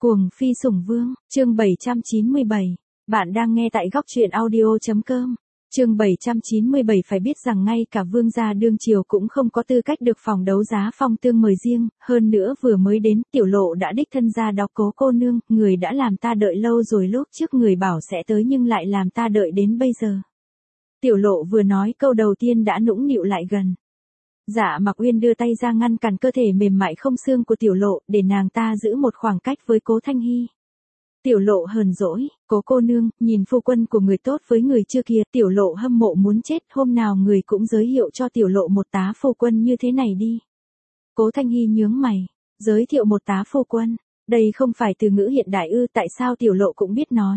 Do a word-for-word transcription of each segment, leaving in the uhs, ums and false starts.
Cuồng phi sủng vương, chương bảy trăm chín mươi bảy. Bạn đang nghe tại góc truyện audio chấm com. Chương bảy trăm chín mươi bảy. Phải biết rằng ngay cả vương gia đương triều cũng không có tư cách được phòng đấu giá Phong Tương mời riêng, hơn nữa vừa mới đến, Tiểu Lộ đã đích thân ra đó. Cố cô nương, người đã làm ta đợi lâu rồi, lúc trước người bảo sẽ tới nhưng lại làm ta đợi đến bây giờ. Tiểu Lộ vừa nói câu đầu tiên đã nũng nịu lại gần. Dạ Mặc Uyên đưa tay ra ngăn cản cơ thể mềm mại không xương của Tiểu Lộ, để nàng ta giữ một khoảng cách với Cố Thanh Hy. Tiểu Lộ hờn dỗi, Cố cô nương, nhìn phu quân của người tốt với người chưa kìa. Tiểu Lộ hâm mộ muốn chết, hôm nào người cũng giới thiệu cho Tiểu Lộ một tá phu quân như thế này đi. Cố Thanh Hy nhướng mày, giới thiệu một tá phu quân, đây không phải từ ngữ hiện đại ư? Tại sao Tiểu Lộ cũng biết nói?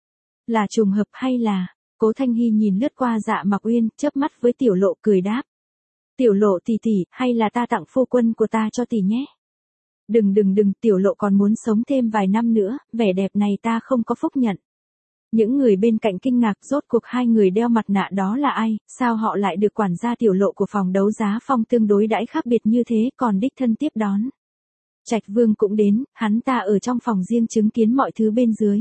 Là trùng hợp hay là? Cố Thanh Hy nhìn lướt qua Dạ Mặc Uyên, chớp mắt với Tiểu Lộ cười đáp. Tiểu Lộ tỷ tỷ, hay là ta tặng phu quân của ta cho tỷ nhé? Đừng đừng đừng, Tiểu Lộ còn muốn sống thêm vài năm nữa, vẻ đẹp này ta không có phúc nhận. Những người bên cạnh kinh ngạc, rốt cuộc hai người đeo mặt nạ đó là ai, sao họ lại được quản gia Tiểu Lộ của phòng đấu giá Phong Tương đối đãi khác biệt như thế, còn đích thân tiếp đón. Trạch Vương cũng đến, hắn ta ở trong phòng riêng chứng kiến mọi thứ bên dưới.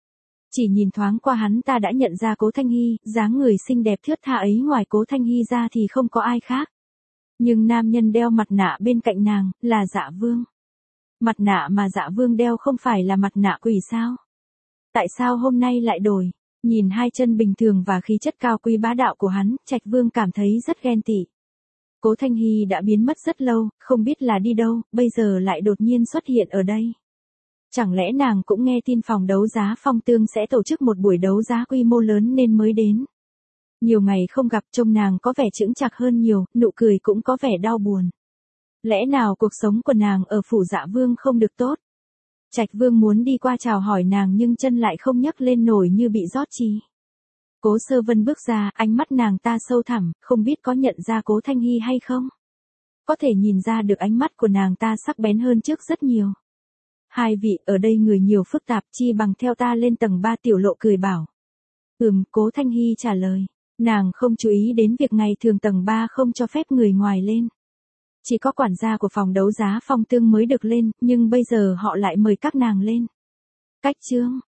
Chỉ nhìn thoáng qua hắn ta đã nhận ra Cố Thanh Hy, dáng người xinh đẹp thướt tha ấy ngoài Cố Thanh Hy ra thì không có ai khác. Nhưng nam nhân đeo mặt nạ bên cạnh nàng, là Dạ Vương. Mặt nạ mà Dạ Vương đeo không phải là mặt nạ quỷ sao? Tại sao hôm nay lại đổi? Nhìn hai chân bình thường và khí chất cao quý bá đạo của hắn, Trạch Vương cảm thấy rất ghen tị. Cố Thanh Hy đã biến mất rất lâu, không biết là đi đâu, bây giờ lại đột nhiên xuất hiện ở đây. Chẳng lẽ nàng cũng nghe tin phòng đấu giá Phong Tương sẽ tổ chức một buổi đấu giá quy mô lớn nên mới đến? Nhiều ngày không gặp, trông nàng có vẻ chững chạc hơn nhiều, nụ cười cũng có vẻ đau buồn. Lẽ nào cuộc sống của nàng ở phủ Dạ Vương không được tốt? Trạch Vương muốn đi qua chào hỏi nàng nhưng chân lại không nhấc lên nổi như bị rót chi. Cố Sơ Vân bước ra, ánh mắt nàng ta sâu thẳm, không biết có nhận ra Cố Thanh Hy hay không? Có thể nhìn ra được ánh mắt của nàng ta sắc bén hơn trước rất nhiều. Hai vị, ở đây người nhiều phức tạp, chi bằng theo ta lên tầng ba. Tiểu Lộ cười bảo. Ừm, Cố Thanh Hy trả lời. Nàng không chú ý đến việc ngày thường tầng ba không cho phép người ngoài lên. Chỉ có quản gia của phòng đấu giá Phong Tương mới được lên, nhưng bây giờ họ lại mời các nàng lên. Cách chương,